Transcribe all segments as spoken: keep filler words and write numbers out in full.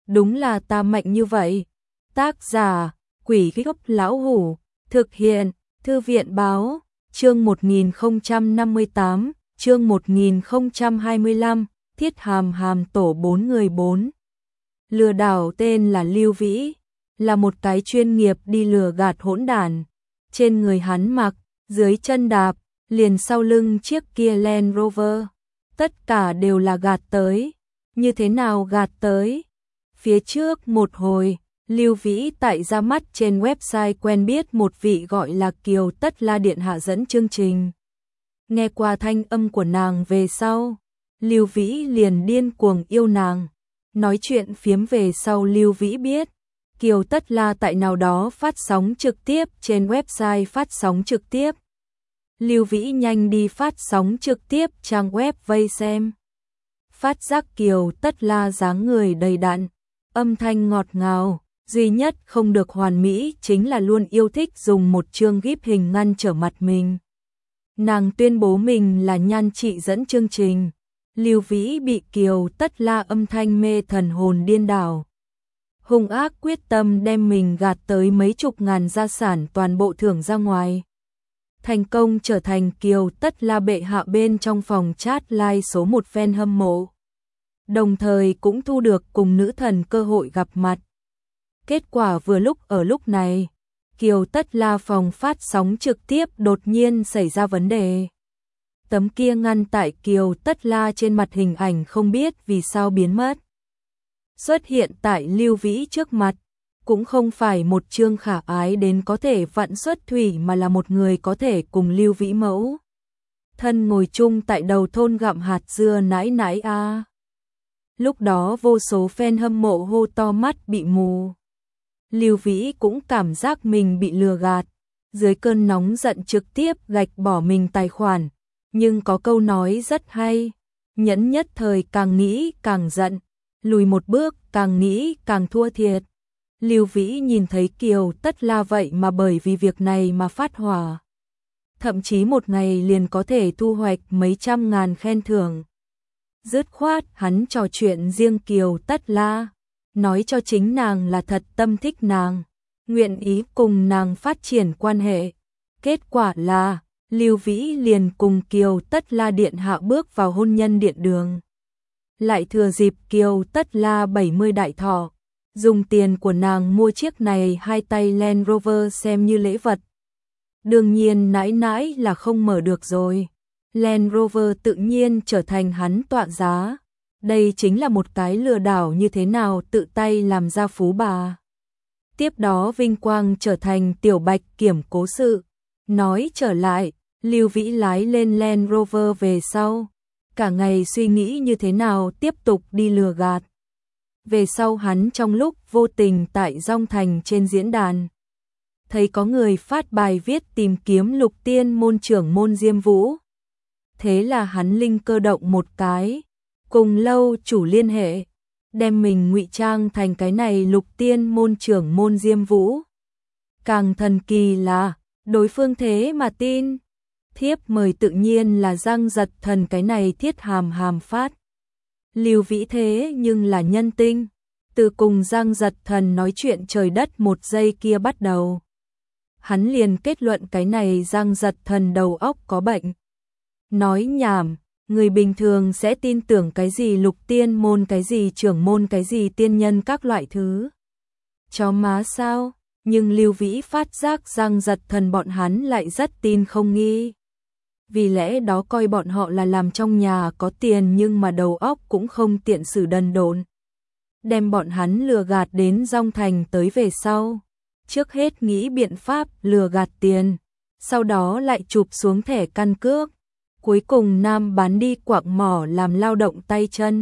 đúng là ta mạnh như vậy. Tác giả, Quỷ Gốc Lão Hủ, thực hiện, Thư viện Báo, chương một nghìn không trăm năm mươi tám, chương một nghìn không trăm hai mươi lăm, Thiết Hàm Hàm tổ bốn người bốn. Lừa đảo tên là Lưu Vĩ, là một cái chuyên nghiệp đi lừa gạt hỗn đản. Trên người hắn mặc, dưới chân đạp, liền sau lưng chiếc kia Land Rover. Tất cả đều là gạt tới. Như thế nào gạt tới? Phía trước một hồi, Lưu Vĩ tại ra mắt trên website quen biết một vị gọi là Kiều Tất La điện hạ dẫn chương trình. Nghe qua thanh âm của nàng về sau, Lưu Vĩ liền điên cuồng yêu nàng. Nói chuyện phiếm về sau Lưu Vĩ biết, Kiều Tất La tại nào đó phát sóng trực tiếp trên website phát sóng trực tiếp. Lưu Vĩ nhanh đi phát sóng trực tiếp trang web vây xem. Phát giác Kiều Tất La dáng người đầy đặn, âm thanh ngọt ngào, duy nhất không được hoàn mỹ chính là luôn yêu thích dùng một chương gíp hình ngăn trở mặt mình. Nàng tuyên bố mình là nhan trị dẫn chương trình. Lưu Vĩ bị Kiều Tất La âm thanh mê thần hồn điên đảo. Hung ác quyết tâm đem mình gạt tới mấy chục ngàn gia sản toàn bộ thưởng ra ngoài. Thành công trở thành Kiều Tất La bệ hạ bên trong phòng chat live số một fan hâm mộ. Đồng thời cũng thu được cùng nữ thần cơ hội gặp mặt. Kết quả vừa lúc ở lúc này, Kiều Tất La phòng phát sóng trực tiếp đột nhiên xảy ra vấn đề. Tấm kia ngăn tại Kiều Tất La trên mặt hình ảnh không biết vì sao biến mất. Xuất hiện tại Lưu Vĩ trước mặt, cũng không phải một chương khả ái đến có thể vặn xuất thủy mà là một người có thể cùng Lưu Vĩ mẫu thân ngồi chung tại đầu thôn gặm hạt dưa nãi nãi a. À. Lúc đó vô số fan hâm mộ hô to mắt bị mù. Lưu Vĩ cũng cảm giác mình bị lừa gạt, dưới cơn nóng giận trực tiếp gạch bỏ mình tài khoản, nhưng có câu nói rất hay, nhẫn nhất thời càng nghĩ càng giận, lùi một bước càng nghĩ càng thua thiệt. Lưu Vĩ nhìn thấy Kiều Tất La vậy mà bởi vì việc này mà phát hỏa. Thậm chí một ngày liền có thể thu hoạch mấy trăm ngàn khen thưởng. Dứt khoát hắn trò chuyện riêng Kiều Tất La, nói cho chính nàng là thật tâm thích nàng, nguyện ý cùng nàng phát triển quan hệ. Kết quả là, Lưu Vĩ liền cùng Kiều Tất La điện hạ bước vào hôn nhân điện đường. Lại thừa dịp Kiều Tất La bảy mươi đại thọ, dùng tiền của nàng mua chiếc này hai tay Land Rover xem như lễ vật. Đương nhiên nãi nãi là không mở được rồi. Land Rover tự nhiên trở thành hắn tọa giá. Đây chính là một cái lừa đảo như thế nào tự tay làm ra phú bà. Tiếp đó vinh quang trở thành tiểu bạch kiểm cố sự. Nói trở lại, Lưu Vĩ lái lên Land Rover về sau. Cả ngày suy nghĩ như thế nào tiếp tục đi lừa gạt. Về sau hắn trong lúc vô tình tại Dong Thành trên diễn đàn, thấy có người phát bài viết tìm kiếm lục tiên môn trưởng môn Diêm Vũ. Thế là hắn linh cơ động một cái, cùng lâu chủ liên hệ, đem mình ngụy trang thành cái này lục tiên môn trưởng môn Diêm Vũ. Càng thần kỳ là, đối phương thế mà tin. Thiếp mời tự nhiên là Giang Giật Thần cái này Thiết Hàm Hàm phát. Lưu Vĩ thế nhưng là nhân tinh, từ cùng Giang Giật Thần nói chuyện trời đất một giây kia bắt đầu. Hắn liền kết luận cái này Giang Giật Thần đầu óc có bệnh. Nói nhảm, người bình thường sẽ tin tưởng cái gì lục tiên môn cái gì trưởng môn cái gì tiên nhân các loại thứ. Chó má sao, nhưng Lưu Vĩ phát giác Giang Giật Thần bọn hắn lại rất tin không nghi. Vì lẽ đó coi bọn họ là làm trong nhà có tiền nhưng mà đầu óc cũng không tiện xử đần độn. Đem bọn hắn lừa gạt đến Dong Thành tới về sau. Trước hết nghĩ biện pháp lừa gạt tiền, sau đó lại chụp xuống thẻ căn cước. Cuối cùng nam bán đi quạng mỏ làm lao động tay chân.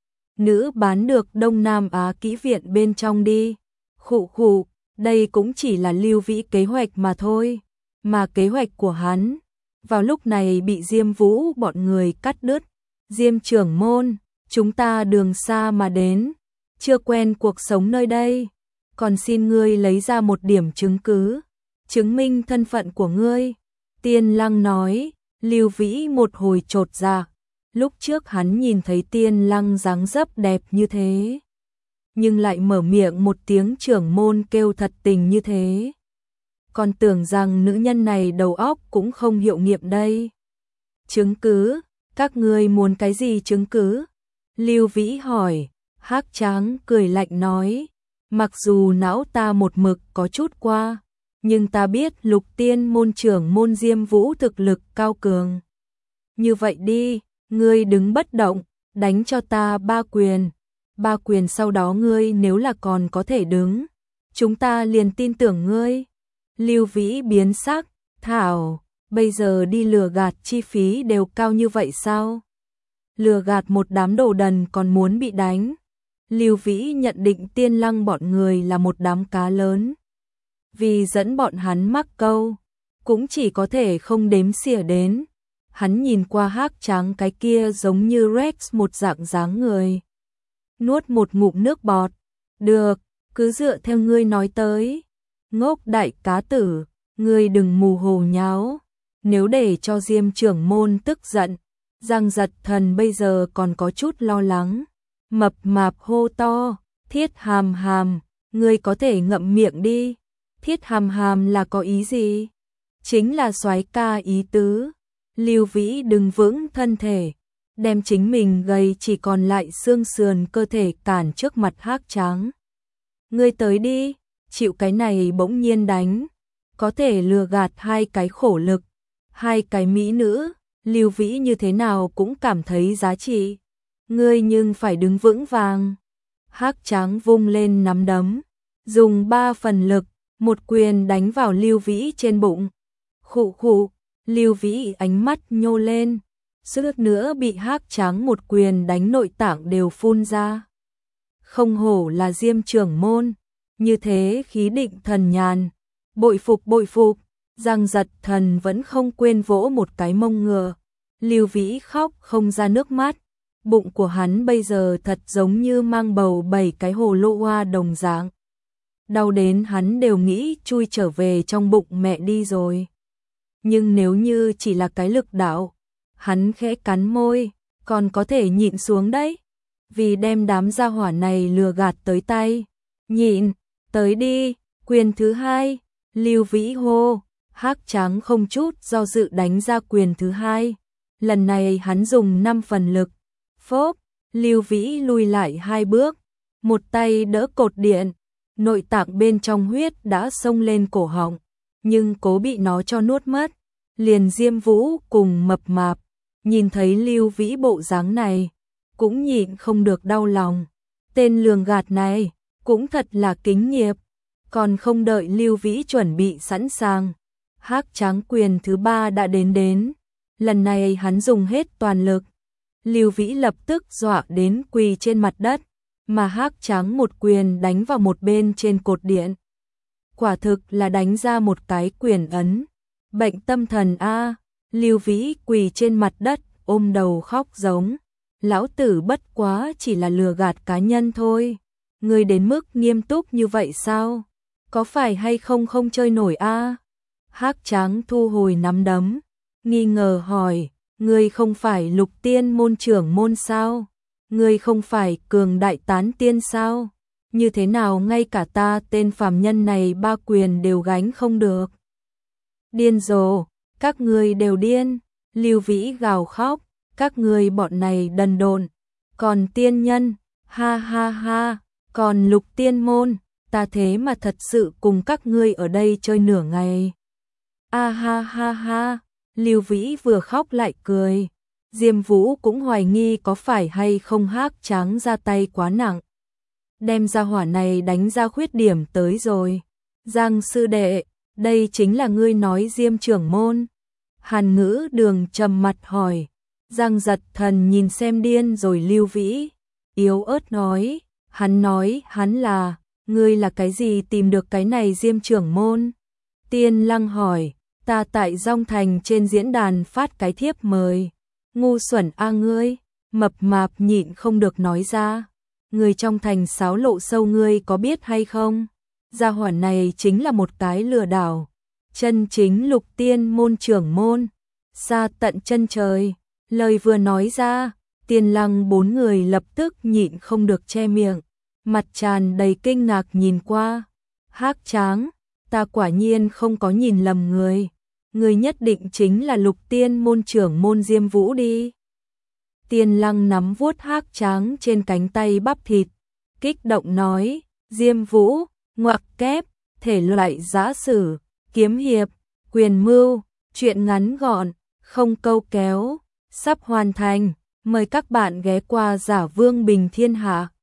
Nữ bán được Đông Nam Á kỹ viện bên trong đi. Khụ khụ, đây cũng chỉ là Lưu Vĩ kế hoạch mà thôi. Mà kế hoạch của hắn vào lúc này bị Diêm Vũ bọn người cắt đứt. Diêm trưởng môn, chúng ta đường xa mà đến, chưa quen cuộc sống nơi đây, còn xin ngươi lấy ra một điểm chứng cứ, chứng minh thân phận của ngươi. Tiên Lăng nói. Lưu Vĩ một hồi chột dạ, lúc trước hắn nhìn thấy Tiên Lăng dáng dấp đẹp như thế, nhưng lại mở miệng một tiếng trưởng môn kêu thật tình như thế. Còn tưởng rằng nữ nhân này đầu óc cũng không hiệu nghiệm đây. Chứng cứ, các ngươi muốn cái gì chứng cứ? Lưu Vĩ hỏi. Hắc Tráng cười lạnh nói, mặc dù não ta một mực có chút qua, nhưng ta biết Lục Tiên môn trưởng môn Diêm Vũ thực lực cao cường. Như vậy đi, ngươi đứng bất động, đánh cho ta ba quyền. Ba quyền sau đó ngươi nếu là còn có thể đứng, chúng ta liền tin tưởng ngươi. Lưu Vĩ biến sắc, thảo, bây giờ đi lừa gạt chi phí đều cao như vậy sao? Lừa gạt một đám đồ đần còn muốn bị đánh. Lưu Vĩ nhận định Tiên Lăng bọn người là một đám cá lớn. Vì dẫn bọn hắn mắc câu, cũng chỉ có thể không đếm xỉa đến. Hắn nhìn qua Hắc Tráng cái kia giống như Rex một dạng dáng người. Nuốt một ngụm nước bọt. Được, cứ dựa theo ngươi nói tới. Ngốc đại cá tử, ngươi đừng mù hồ nháo. Nếu để cho Diêm trưởng môn tức giận, Giang Giật Thần bây giờ còn có chút lo lắng. Mập mạp hô to, Thiết Hàm Hàm, ngươi có thể ngậm miệng đi. Thiết Hàm Hàm là có ý gì? Chính là soái ca ý tứ. Lưu Vĩ đứng vững thân thể, đem chính mình gầy chỉ còn lại xương sườn cơ thể cản trước mặt Hắc Tráng. Ngươi tới đi, chịu cái này bỗng nhiên đánh, có thể lừa gạt hai cái khổ lực, hai cái mỹ nữ, Lưu Vĩ như thế nào cũng cảm thấy giá trị. Ngươi nhưng phải đứng vững vàng. Hắc Tráng vung lên nắm đấm, dùng ba phần lực, một quyền đánh vào Lưu Vĩ trên bụng. Khụ khụ, Lưu Vĩ ánh mắt nhô lên, suýt nữa bị Hắc Tráng một quyền đánh nội tạng đều phun ra. Không hổ là Diêm trưởng môn, như thế khí định thần nhàn, bội phục bội phục. Giang Giật Thần vẫn không quên vỗ một cái mông ngựa. Lưu Vĩ khóc không ra nước mắt, bụng của hắn bây giờ thật giống như mang bầu bảy cái hồ lô hoa đồng dạng. Đau đến hắn đều nghĩ chui trở về trong bụng mẹ đi rồi. Nhưng nếu như chỉ là cái lực đạo, hắn khẽ cắn môi, còn có thể nhịn xuống đấy. Vì đem đám gia hỏa này lừa gạt tới tay. Nhịn, tới đi, quyền thứ hai, Lưu Vĩ hô. Hắc Tráng không chút do dự đánh ra quyền thứ hai. Lần này hắn dùng năm phần lực. Phốp, Lưu Vĩ lùi lại hai bước, một tay đỡ cột điện, nội tạng bên trong huyết đã xông lên cổ họng, nhưng cố bị nó cho nuốt mất. Liền Diêm Vũ cùng mập mạp, nhìn thấy Lưu Vĩ bộ dáng này, cũng nhịn không được đau lòng. Tên lường gạt này, cũng thật là kính nghiệp. Còn không đợi Lưu Vĩ chuẩn bị sẵn sàng, Hắc Tráng quyền thứ ba đã đến đến. Lần này hắn dùng hết toàn lực. Lưu Vĩ lập tức dọa đến quỳ trên mặt đất, mà Hắc Tráng một quyền đánh vào một bên trên cột điện. Quả thực là đánh ra một cái quyền ấn. Bệnh tâm thần a. Lưu Vĩ quỳ trên mặt đất, ôm đầu khóc giống. Lão tử bất quá chỉ là lừa gạt cá nhân thôi. Ngươi đến mức nghiêm túc như vậy sao? Có phải hay không không chơi nổi a? Hắc Tráng thu hồi nắm đấm, nghi ngờ hỏi, ngươi không phải Lục Tiên môn trưởng môn sao? Ngươi không phải Cường đại tán tiên sao? Như thế nào ngay cả ta tên phàm nhân này ba quyền đều gánh không được? Điên rồ, các ngươi đều điên. Lưu Vĩ gào khóc, các ngươi bọn này đần độn. Còn tiên nhân, ha ha ha, còn Lục Tiên môn, ta thế mà thật sự cùng các ngươi ở đây chơi nửa ngày. A ha ha ha, Lưu Vĩ vừa khóc lại cười. Diêm Vũ cũng hoài nghi có phải hay không Hắc Tráng ra tay quá nặng. Đem ra hỏa này đánh ra khuyết điểm tới rồi. Giang sư đệ, đây chính là ngươi nói Diêm trưởng môn. Hàn Ngữ Đường trầm mặt hỏi. Giang Giật Thần nhìn xem điên rồi Lưu Vĩ, yếu ớt nói, hắn nói hắn là, ngươi là cái gì tìm được cái này Diêm trưởng môn? Tiên Lăng hỏi, ta tại Dong Thành trên diễn đàn phát cái thiếp mời. Ngu xuẩn a ngươi, mập mạp nhịn không được nói ra. Người trong thành xáo lộ sâu ngươi có biết hay không? Gia hỏa này chính là một cái lừa đảo. Chân chính Lục Tiên môn trưởng môn. Xa tận chân trời. Lời vừa nói ra, Tiên Lăng bốn người lập tức nhịn không được che miệng. mặt tràn đầy kinh ngạc nhìn qua. Hắc Tráng, ta quả nhiên không có nhìn lầm người. Người nhất định chính là Lục Tiên môn trưởng môn Diêm Vũ đi. Tiên Lăng nắm vuốt Hắc Tráng trên cánh tay bắp thịt, kích động nói, Diêm Vũ, ngoặc kép, thể loại giã sử, kiếm hiệp, quyền mưu, truyện ngắn gọn, không câu kéo, sắp hoàn thành, mời các bạn ghé qua Giả Vương Bình Thiên Hạ.